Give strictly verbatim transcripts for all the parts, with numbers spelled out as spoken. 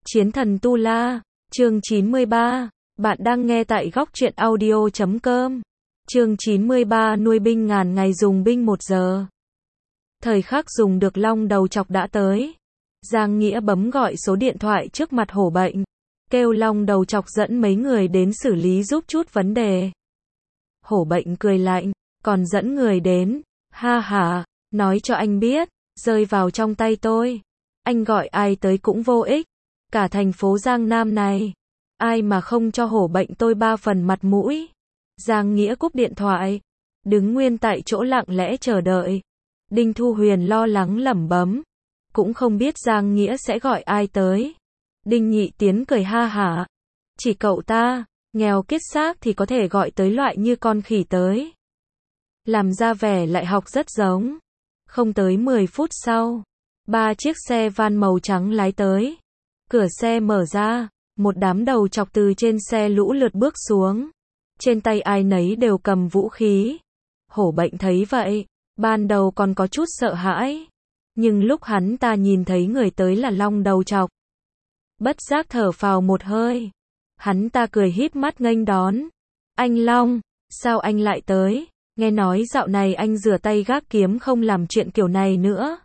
Chiến thần Tu La, chương chín mươi ba, bạn đang nghe tại góc truyện audio chấm com. Chương chín mươi ba nuôi binh ngàn ngày dùng binh một giờ. Thời khắc dùng được long đầu chọc đã tới. Giang Nghĩa bấm gọi số điện thoại trước mặt Hổ Bệnh, kêu long đầu chọc dẫn mấy người đến xử lý giúp chút vấn đề. Hổ Bệnh cười lạnh, còn dẫn người đến, ha ha, nói cho anh biết, rơi vào trong tay tôi. Anh gọi ai tới cũng vô ích. Cả thành phố Giang Nam này, ai mà không cho Hổ Bệnh tôi ba phần mặt mũi. Giang Nghĩa cúp điện thoại, đứng nguyên tại chỗ lặng lẽ chờ đợi. Đinh Thu Huyền lo lắng lẩm bẩm, cũng không biết Giang Nghĩa sẽ gọi ai tới. Đinh Nhị Tiến cười ha hả, chỉ cậu ta, nghèo kiết xác thì có thể gọi tới loại như con khỉ tới. Làm ra vẻ lại học rất giống. Không tới mười phút sau, ba chiếc xe van màu trắng lái tới. Cửa xe mở ra, một đám đầu chọc từ trên xe lũ lượt bước xuống. Trên tay ai nấy đều cầm vũ khí. Hổ Bệnh thấy vậy, ban đầu còn có chút sợ hãi. Nhưng lúc hắn ta nhìn thấy người tới là long đầu chọc, bất giác thở phào một hơi. Hắn ta cười híp mắt nghênh đón. Anh Long, sao anh lại tới? Nghe nói dạo này anh rửa tay gác kiếm không làm chuyện kiểu này nữa.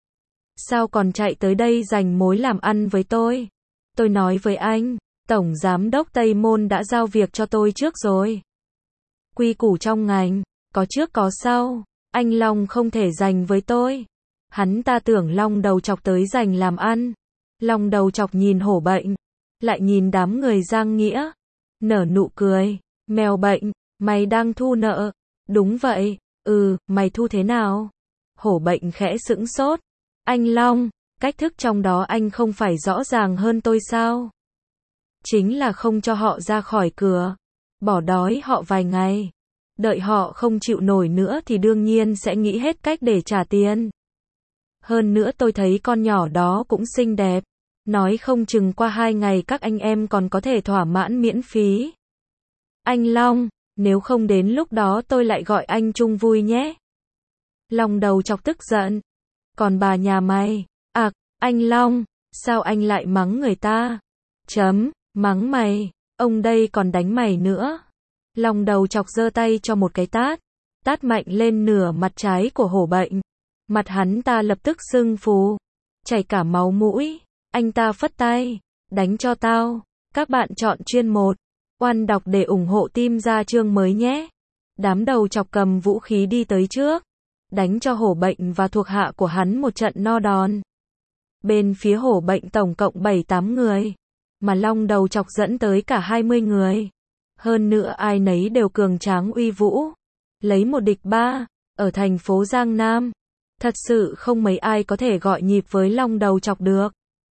Sao còn chạy tới đây giành mối làm ăn với tôi? Tôi nói với anh, Tổng Giám đốc Tây Môn đã giao việc cho tôi trước rồi. Quy củ trong ngành, có trước có sau, anh Long không thể giành với tôi. Hắn ta tưởng long đầu chọc tới giành làm ăn. Long đầu chọc nhìn Hổ Bệnh, lại nhìn đám người Giang Nghĩa, nở nụ cười. Mèo Bệnh, mày đang thu nợ? Đúng vậy, ừ, mày thu thế nào? Hổ Bệnh khẽ sững sốt. Anh Long, cách thức trong đó anh không phải rõ ràng hơn tôi sao? Chính là không cho họ ra khỏi cửa, bỏ đói họ vài ngày. Đợi họ không chịu nổi nữa thì đương nhiên sẽ nghĩ hết cách để trả tiền. Hơn nữa tôi thấy con nhỏ đó cũng xinh đẹp. Nói không chừng qua hai ngày các anh em còn có thể thỏa mãn miễn phí. Anh Long, nếu không đến lúc đó tôi lại gọi anh chung vui nhé. Long đầu chọc tức giận. Còn bà nhà mày, ạc, à, anh Long, sao anh lại mắng người ta? Chấm, mắng mày, ông đây còn đánh mày nữa. Long đầu chọc giơ tay cho một cái tát, tát mạnh lên nửa mặt trái của Hổ Bệnh. Mặt hắn ta lập tức sưng phù, chảy cả máu mũi. Anh ta phất tay, đánh cho tao. Các bạn chọn chuyên một, oan đọc để ủng hộ team ra chương mới nhé. Đám đầu chọc cầm vũ khí đi tới trước, đánh cho Hổ Bệnh và thuộc hạ của hắn một trận no đòn. Bên phía Hổ Bệnh tổng cộng bảy tám người, mà long đầu chọc dẫn tới cả hai mươi người. Hơn nữa ai nấy đều cường tráng uy vũ. Lấy một địch ba, ở thành phố Giang Nam, thật sự không mấy ai có thể gọi nhịp với long đầu chọc được.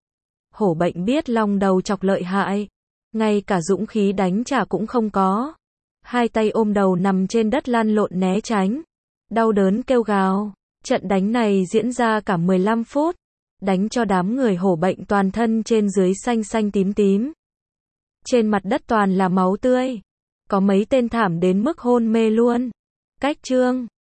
Hổ Bệnh biết long đầu chọc lợi hại, ngay cả dũng khí đánh trả cũng không có. Hai tay ôm đầu nằm trên đất lăn lộn né tránh, đau đớn kêu gào. Trận đánh này diễn ra cả mười lăm phút, đánh cho đám người Hổ Bệnh toàn thân trên dưới xanh xanh tím tím. Trên mặt đất toàn là máu tươi, có mấy tên thảm đến mức hôn mê luôn. Cách chương